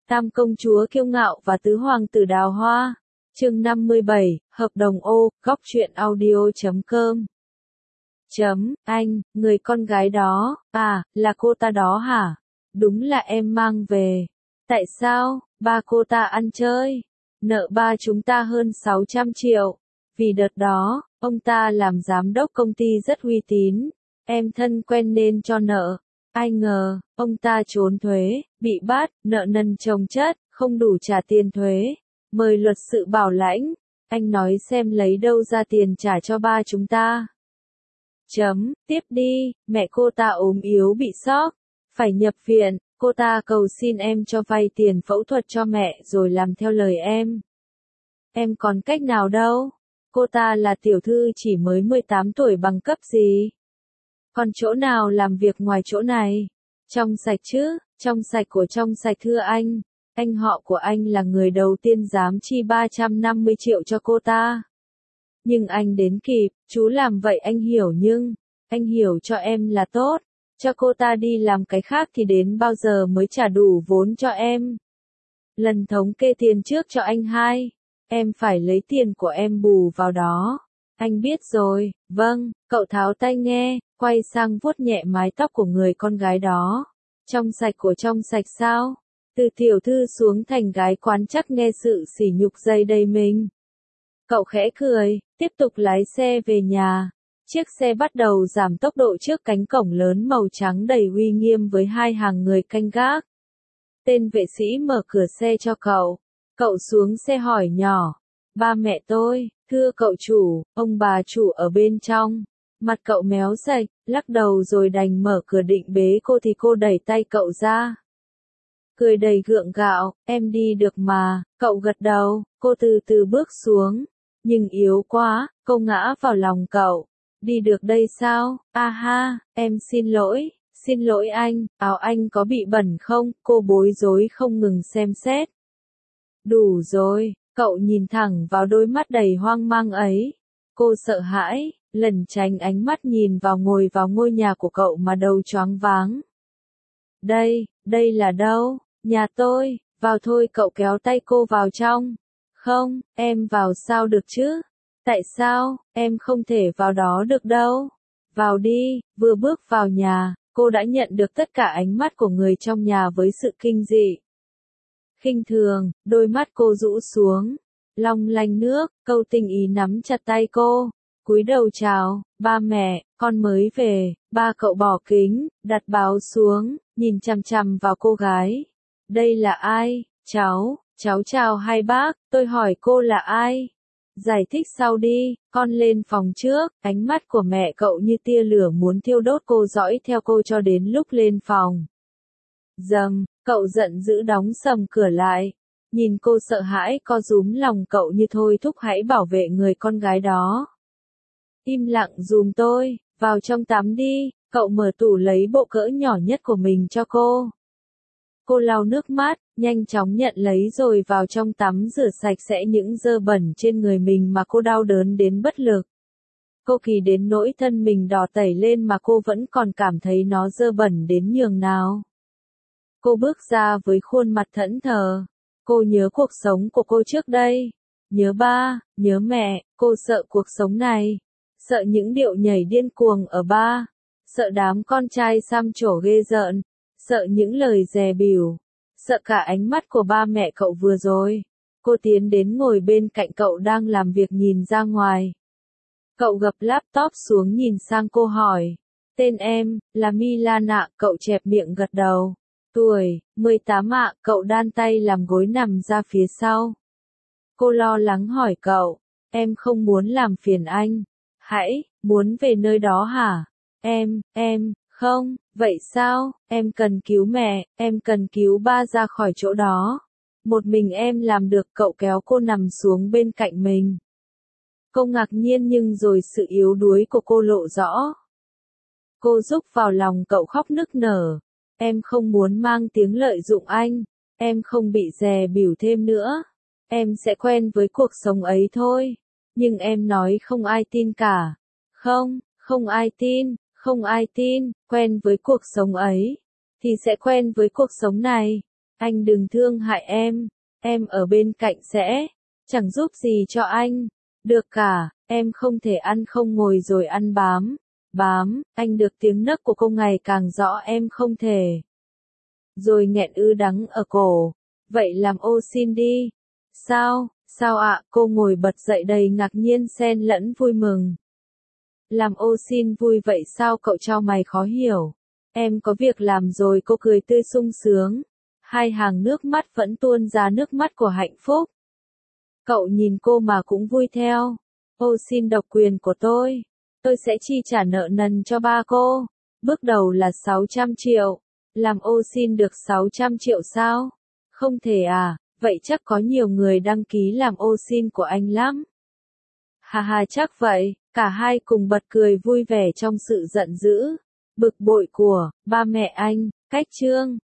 Tam công chúa kiêu ngạo và tứ hoàng tử đào hoa. Chương 57, hợp đồng ô, góc truyện audio.com. Anh, người con gái đó, à, là cô ta đó hả? Đúng là em mang về. Tại sao? Ba cô ta ăn chơi. Nợ ba chúng ta hơn 600 triệu. Vì đợt đó, ông ta làm giám đốc công ty rất uy tín. Em thân quen nên cho nợ. Ai ngờ, ông ta trốn thuế, bị bắt, nợ nần chồng chất, không đủ trả tiền thuế. Mời luật sư bảo lãnh. Anh nói xem lấy đâu ra tiền trả cho ba chúng ta. Tiếp đi, mẹ cô ta ốm yếu bị sốc, phải nhập viện, cô ta cầu xin em cho vay tiền phẫu thuật cho mẹ rồi làm theo lời em. Em còn cách nào đâu, cô ta là tiểu thư chỉ mới 18 tuổi bằng cấp gì. Còn chỗ nào làm việc ngoài chỗ này? Trong sạch chứ, trong sạch của trong sạch thưa anh họ của anh là người đầu tiên dám chi 350 triệu cho cô ta. Nhưng anh đến kịp, chú làm vậy anh hiểu cho em là tốt, cho cô ta đi làm cái khác thì đến bao giờ mới trả đủ vốn cho em. Lần thống kê tiền trước cho anh 2, em phải lấy tiền của em bù vào đó. Anh biết rồi, vâng, cậu tháo tai nghe, quay sang vuốt nhẹ mái tóc của người con gái đó. Trong sạch của trong sạch sao? Từ tiểu thư xuống thành gái quán chắc nghe sự sỉ nhục dây đầy mình. Cậu khẽ cười, tiếp tục lái xe về nhà. Chiếc xe bắt đầu giảm tốc độ trước cánh cổng lớn màu trắng đầy uy nghiêm với 2 hàng người canh gác. Tên vệ sĩ mở cửa xe cho cậu. Cậu xuống xe hỏi nhỏ. Ba mẹ tôi, thưa cậu chủ, ông bà chủ ở bên trong. Mặt cậu méo sạch, lắc đầu rồi đành mở cửa định bế cô thì cô đẩy tay cậu ra. Cười đầy gượng gạo, em đi được mà, cậu gật đầu, cô từ từ bước xuống. Nhưng yếu quá, cô ngã vào lòng cậu. Đi được đây sao? A ha, em xin lỗi anh, áo anh có bị bẩn không? Cô bối rối không ngừng xem xét. Đủ rồi, cậu nhìn thẳng vào đôi mắt đầy hoang mang ấy. Cô sợ hãi, lẩn tránh ánh mắt nhìn vào ngôi nhà của cậu mà đầu choáng váng. Đây là đâu? Nhà tôi, vào thôi, cậu kéo tay cô vào trong. Không, em vào sao được chứ? Tại sao, em không thể vào đó được đâu? Vào đi, vừa bước vào nhà, cô đã nhận được tất cả ánh mắt của người trong nhà với sự kinh dị. Khinh thường, đôi mắt cô rũ xuống, long lanh nước, câu tình ý nắm chặt tay cô, cúi đầu chào, ba mẹ, con mới về, ba cậu bỏ kính, đặt báo xuống, nhìn chằm chằm vào cô gái. Đây là ai? Cháu chào hai bác, tôi hỏi cô là ai? Giải thích sau đi, con lên phòng trước, ánh mắt của mẹ cậu như tia lửa muốn thiêu đốt cô dõi theo cô cho đến lúc lên phòng. Cậu giận dữ đóng sầm cửa lại. Nhìn cô sợ hãi co rúm lòng cậu như thôi thúc hãy bảo vệ người con gái đó. Im lặng dùm tôi, vào trong tắm đi, cậu mở tủ lấy bộ cỡ nhỏ nhất của mình cho cô. Cô lau nước mắt, nhanh chóng nhận lấy rồi vào trong tắm rửa sạch sẽ những dơ bẩn trên người mình mà cô đau đớn đến bất lực. Cô kỳ đến nỗi thân mình đỏ tẩy lên mà cô vẫn còn cảm thấy nó dơ bẩn đến nhường nào. Cô bước ra với khuôn mặt thẫn thờ. Cô nhớ cuộc sống của cô trước đây. Nhớ ba, nhớ mẹ, cô sợ cuộc sống này. Sợ những điệu nhảy điên cuồng ở ba. Sợ đám con trai xăm trổ ghê rợn. Sợ những lời dè bỉu. Sợ cả ánh mắt của ba mẹ cậu vừa rồi. Cô tiến đến ngồi bên cạnh cậu đang làm việc nhìn ra ngoài. Cậu gập laptop xuống nhìn sang cô hỏi. Tên em, là Milan ạ, cậu chẹp miệng gật đầu. Tuổi, 18 ạ, cậu đan tay làm gối nằm ra phía sau. Cô lo lắng hỏi cậu. Em không muốn làm phiền anh. Muốn về nơi đó hả? Không, vậy sao, em cần cứu mẹ, em cần cứu ba ra khỏi chỗ đó. Một mình em làm được, cậu kéo cô nằm xuống bên cạnh mình. Cô ngạc nhiên nhưng rồi sự yếu đuối của cô lộ rõ. Cô rúc vào lòng cậu khóc nức nở. Em không muốn mang tiếng lợi dụng anh, em không bị dè bỉu thêm nữa. Em sẽ quen với cuộc sống ấy thôi. Nhưng em nói không ai tin cả. Không ai tin, quen với cuộc sống ấy, thì sẽ quen với cuộc sống này. Anh đừng thương hại em ở bên cạnh sẽ chẳng giúp gì cho anh. Được cả, em không thể ăn không ngồi rồi ăn bám, anh được tiếng nấc của cô ngày càng rõ em không thể. Rồi nghẹn ư đắng ở cổ. Vậy làm ô xin đi. Sao ạ, cô ngồi bật dậy đầy ngạc nhiên xen lẫn vui mừng. Làm ô xin vui vậy sao cậu chau mày khó hiểu. Em có việc làm rồi, cô cười tươi sung sướng. Hai hàng nước mắt vẫn tuôn ra, nước mắt của hạnh phúc. Cậu nhìn cô mà cũng vui theo. Ô xin độc quyền của tôi sẽ chi trả nợ nần cho ba cô. Bước đầu là 600 triệu. Làm ô xin được 600 triệu sao? Không thể à, vậy chắc có nhiều người đăng ký làm ô xin của anh lắm. Hà hà, chắc vậy, cả hai cùng bật cười vui vẻ trong sự giận dữ, bực bội của ba mẹ anh. Cách chương